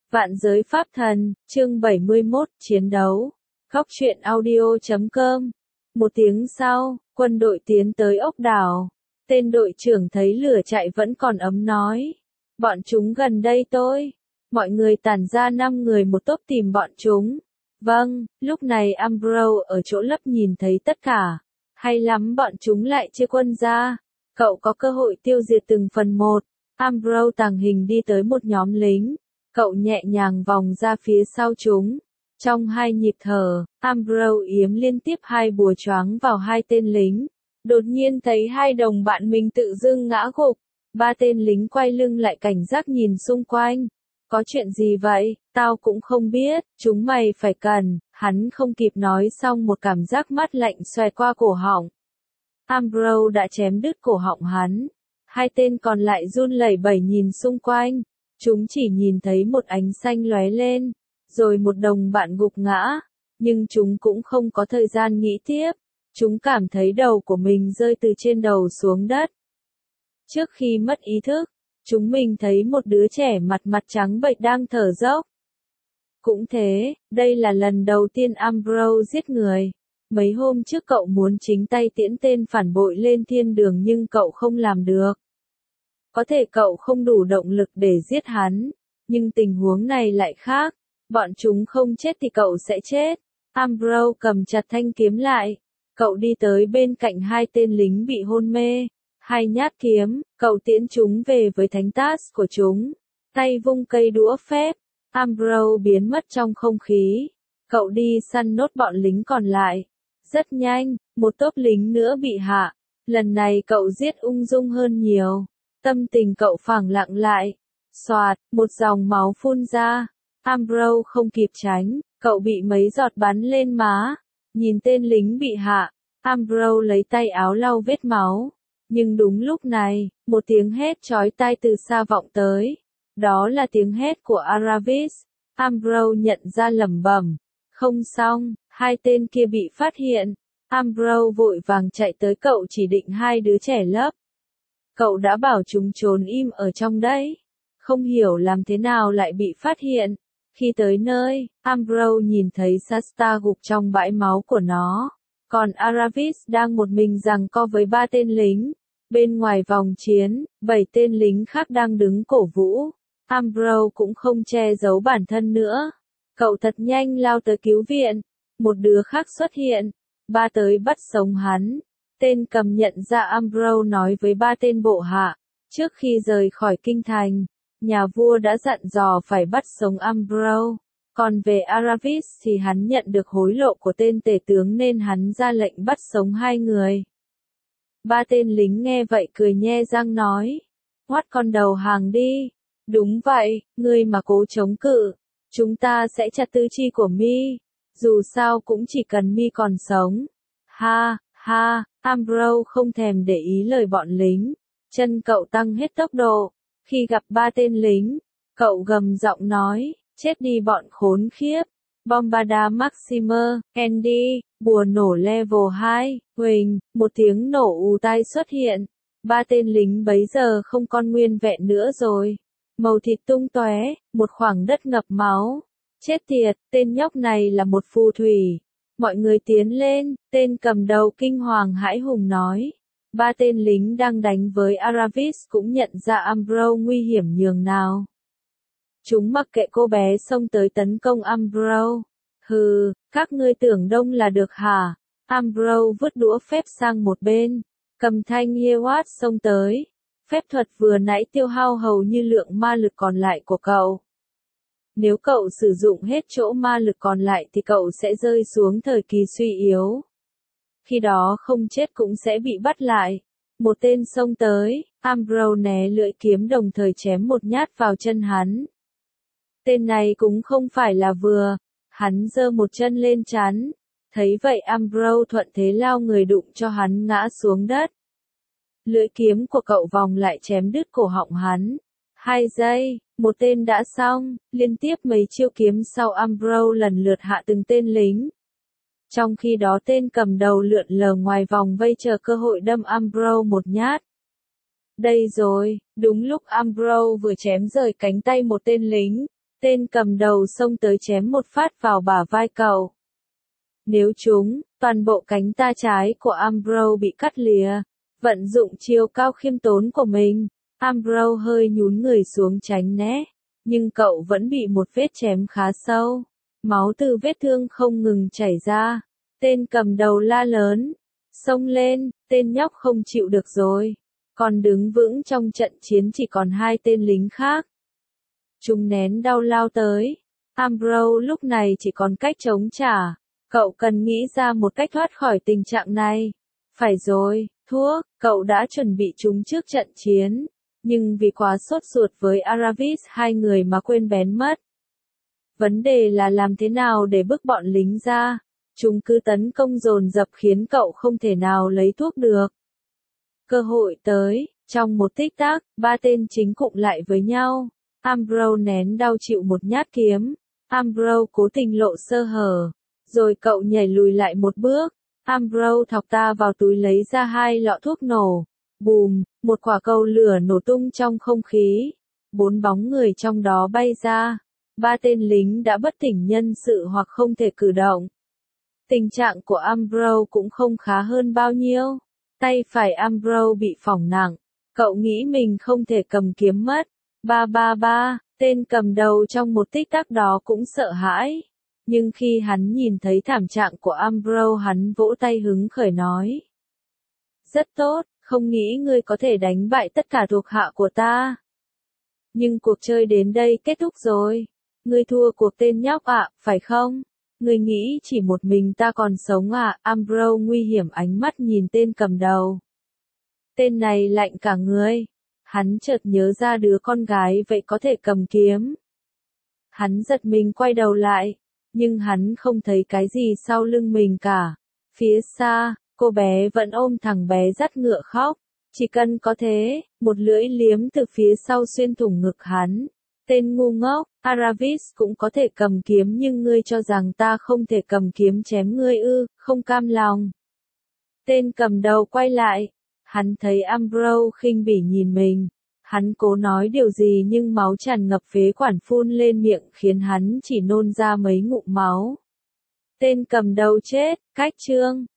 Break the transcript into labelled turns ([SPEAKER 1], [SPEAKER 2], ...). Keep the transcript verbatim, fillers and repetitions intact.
[SPEAKER 1] Vạn giới pháp thần, chương bảy mươi mốt, chiến đấu. Góc truyện audio chấm com. Một tiếng sau, quân đội tiến tới ốc đảo. Tên đội trưởng thấy lửa chạy vẫn còn ấm nói. Bọn chúng gần đây tôi. Mọi người tản ra năm người một tốp tìm bọn chúng. Vâng, lúc này Ambrose ở chỗ lấp nhìn thấy tất cả. Hay lắm, bọn chúng lại chia quân ra. Cậu có cơ hội tiêu diệt từng phần một. Ambrose tàng hình đi tới một nhóm lính. Cậu nhẹ nhàng vòng ra phía sau chúng. Trong hai nhịp thở, Ambrose yếm liên tiếp hai bùa choáng vào hai tên lính. Đột nhiên thấy hai đồng bạn mình tự dưng ngã gục. Ba tên lính quay lưng lại cảnh giác nhìn xung quanh. Có chuyện gì vậy? Tao cũng không biết, chúng mày phải cần. Hắn không kịp nói xong một cảm giác mát lạnh xoẹt qua cổ họng. Ambrose đã chém đứt cổ họng hắn. Hai tên còn lại run lẩy bẩy nhìn xung quanh. Chúng chỉ nhìn thấy một ánh xanh lóe lên, rồi một đồng bạn gục ngã, nhưng chúng cũng không có thời gian nghĩ tiếp. Chúng cảm thấy đầu của mình rơi từ trên đầu xuống đất. Trước khi mất ý thức, chúng mình thấy một đứa trẻ mặt mặt trắng bệch đang thở dốc. Cũng thế, đây là lần đầu tiên Ambrose giết người. Mấy hôm trước cậu muốn chính tay tiễn tên phản bội lên thiên đường nhưng cậu không làm được. Có thể cậu không đủ động lực để giết hắn, nhưng tình huống này lại khác. Bọn chúng không chết thì cậu sẽ chết. Ambrose cầm chặt thanh kiếm lại. Cậu đi tới bên cạnh hai tên lính bị hôn mê. Hai nhát kiếm, cậu tiễn chúng về với thánh task của chúng. Tay vung cây đũa phép. Ambrose biến mất trong không khí. Cậu đi săn nốt bọn lính còn lại. Rất nhanh, một tốp lính nữa bị hạ. Lần này cậu giết ung dung hơn nhiều. Tâm tình cậu phẳng lặng lại. Xoạt, một dòng máu phun ra. Ambrose không kịp tránh, cậu bị mấy giọt bắn lên má. Nhìn tên lính bị hạ, Ambrose lấy tay áo lau vết máu. Nhưng đúng lúc này, một tiếng hét chói tai từ xa vọng tới. Đó là tiếng hét của Aravis. Ambrose nhận ra lẩm bẩm. Không xong, hai tên kia bị phát hiện. Ambrose vội vàng chạy tới cậu chỉ định hai đứa trẻ lớp. Cậu đã bảo chúng trốn im ở trong đấy. Không hiểu làm thế nào lại bị phát hiện. Khi tới nơi, Ambrose nhìn thấy Shasta gục trong bãi máu của nó. Còn Aravis đang một mình giằng co với ba tên lính. Bên ngoài vòng chiến, bảy tên lính khác đang đứng cổ vũ. Ambrose cũng không che giấu bản thân nữa. Cậu thật nhanh lao tới cứu viện. Một đứa khác xuất hiện. Ba tới bắt sống hắn. Tên cầm nhận ra Ambrose nói với ba tên bộ hạ. Trước khi rời khỏi kinh thành, nhà vua đã dặn dò phải bắt sống Ambrose. Còn về Aravis thì hắn nhận được hối lộ của tên tể tướng nên hắn ra lệnh bắt sống hai người. Ba tên lính nghe vậy cười nhe răng nói. Hoắt con đầu hàng đi. Đúng vậy, ngươi mà cố chống cự. Chúng ta sẽ chặt tứ chi của mi. Dù sao cũng chỉ cần mi còn sống. Ha, ha, Ambrose không thèm để ý lời bọn lính. Chân cậu tăng hết tốc độ. Khi gặp ba tên lính, cậu gầm giọng nói, chết đi bọn khốn khiếp. Bombarda Maximer, Andy, bùa nổ level hai, huỳnh, một tiếng nổ ù tai xuất hiện. Ba tên lính bấy giờ không còn nguyên vẹn nữa rồi. Màu thịt tung tóe, một khoảng đất ngập máu. Chết tiệt, tên nhóc này là một phù thủy. Mọi người tiến lên, tên cầm đầu kinh hoàng hãi hùng nói. Ba tên lính đang đánh với Aravis cũng nhận ra Ambrose nguy hiểm nhường nào. Chúng mặc kệ cô bé xông tới tấn công Ambrose. Hừ, các ngươi tưởng đông là được hả? Ambrose vứt đũa phép sang một bên. Cầm thanh Yewat xông tới. Phép thuật vừa nãy tiêu hao hầu như lượng ma lực còn lại của cậu. Nếu cậu sử dụng hết chỗ ma lực còn lại thì cậu sẽ rơi xuống thời kỳ suy yếu. Khi đó không chết cũng sẽ bị bắt lại. Một tên xông tới, Ambrose né lưỡi kiếm đồng thời chém một nhát vào chân hắn. Tên này cũng không phải là vừa. Hắn giơ một chân lên chắn. Thấy vậy Ambrose thuận thế lao người đụng cho hắn ngã xuống đất. Lưỡi kiếm của cậu vòng lại chém đứt cổ họng hắn. Hai giây, một tên đã xong, liên tiếp mấy chiêu kiếm sau Ambrose lần lượt hạ từng tên lính. Trong khi đó tên cầm đầu lượn lờ ngoài vòng vây chờ cơ hội đâm Ambrose một nhát. Đây rồi, đúng lúc Ambrose vừa chém rời cánh tay một tên lính, Tên cầm đầu xông tới chém một phát vào bả vai cậu. Nếu trúng, toàn bộ cánh tay trái của Ambrose bị cắt lìa. Vận dụng chiêu cao khiêm tốn của mình, Ambrose hơi nhún người xuống tránh né, nhưng cậu vẫn bị một vết chém khá sâu. Máu từ vết thương không ngừng chảy ra. Tên cầm đầu la lớn. Xông lên, tên nhóc không chịu được rồi. Còn đứng vững trong trận chiến chỉ còn hai tên lính khác. Chúng nén đau lao tới. Ambrose lúc này chỉ còn cách chống trả. Cậu cần nghĩ ra một cách thoát khỏi tình trạng này. Phải rồi, thuốc, cậu đã chuẩn bị chúng trước trận chiến. Nhưng vì quá sốt ruột với Aravis hai người mà quên bén mất. Vấn đề là làm thế nào để bức bọn lính ra. Chúng cứ tấn công dồn dập khiến cậu không thể nào lấy thuốc được. Cơ hội tới, trong một tích tắc, ba tên chính cụm lại với nhau. Ambrose nén đau chịu một nhát kiếm. Ambrose cố tình lộ sơ hở. Rồi cậu nhảy lùi lại một bước. Ambrose thọc ta vào túi lấy ra hai lọ thuốc nổ. Bùm, một quả cầu lửa nổ tung trong không khí. Bốn bóng người trong đó bay ra. Ba tên lính đã bất tỉnh nhân sự hoặc không thể cử động. Tình trạng của Ambrose cũng không khá hơn bao nhiêu. Tay phải Ambrose bị phỏng nặng. Cậu nghĩ mình không thể cầm kiếm mất. Ba ba ba, tên cầm đầu trong một tích tắc đó cũng sợ hãi. Nhưng khi hắn nhìn thấy thảm trạng của Ambrose hắn vỗ tay hứng khởi nói. Rất tốt, không nghĩ ngươi có thể đánh bại tất cả thuộc hạ của ta. Nhưng cuộc chơi đến đây kết thúc rồi. Ngươi thua cuộc tên nhóc ạ, phải không? Ngươi nghĩ chỉ một mình ta còn sống à? Ambrose nguy hiểm ánh mắt nhìn tên cầm đầu. Tên này lạnh cả người. Hắn chợt nhớ ra đứa con gái vậy có thể cầm kiếm. Hắn giật mình quay đầu lại. Nhưng hắn không thấy cái gì sau lưng mình cả. Phía xa, cô bé vẫn ôm thằng bé dắt ngựa khóc. Chỉ cần có thế, một lưỡi liếm từ phía sau xuyên thủng ngực hắn. Tên ngu ngốc, Aravis cũng có thể cầm kiếm nhưng ngươi cho rằng ta không thể cầm kiếm chém ngươi ư, không cam lòng. Tên cầm đầu quay lại. Hắn thấy Ambrose khinh bỉ nhìn mình. Hắn cố nói điều gì nhưng máu tràn ngập phế quản phun lên miệng khiến hắn chỉ nôn ra mấy ngụm máu. Tên cầm đầu chết, cách chương.